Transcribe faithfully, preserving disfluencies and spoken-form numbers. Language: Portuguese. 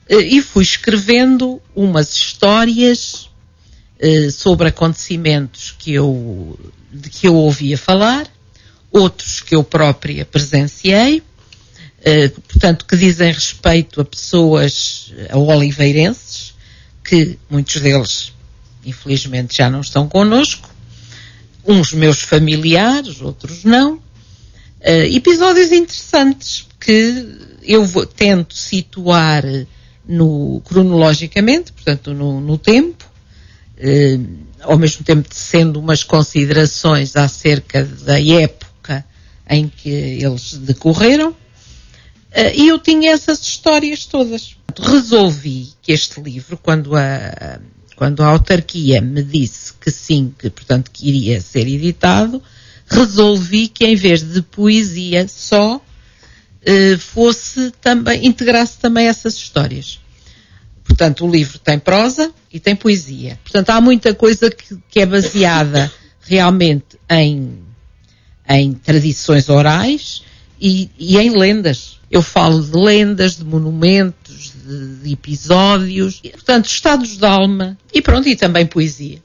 e fui escrevendo umas histórias sobre acontecimentos que eu, de que eu ouvia falar, outros que eu própria presenciei, portanto, que dizem respeito a pessoas, a oliveirenses, que muitos deles, infelizmente, já não estão connosco, uns meus familiares, outros não, uh, episódios interessantes que eu vou, tento situar no, cronologicamente, portanto no, no tempo, uh, ao mesmo tempo sendo umas considerações acerca da época em que eles decorreram, uh, e eu tinha essas histórias todas. Resolvi que este livro, quando a Quando a autarquia me disse que sim, que portanto que iria ser editado, resolvi que em vez de poesia só, eh, fosse também, integrasse também essas histórias. Portanto, o livro tem prosa e tem poesia. Portanto, há muita coisa que, que é baseada realmente em, em tradições orais e, e em lendas. Eu falo de lendas, de monumentos, de, de episódios, e, portanto, estados de alma e pronto, e também poesia.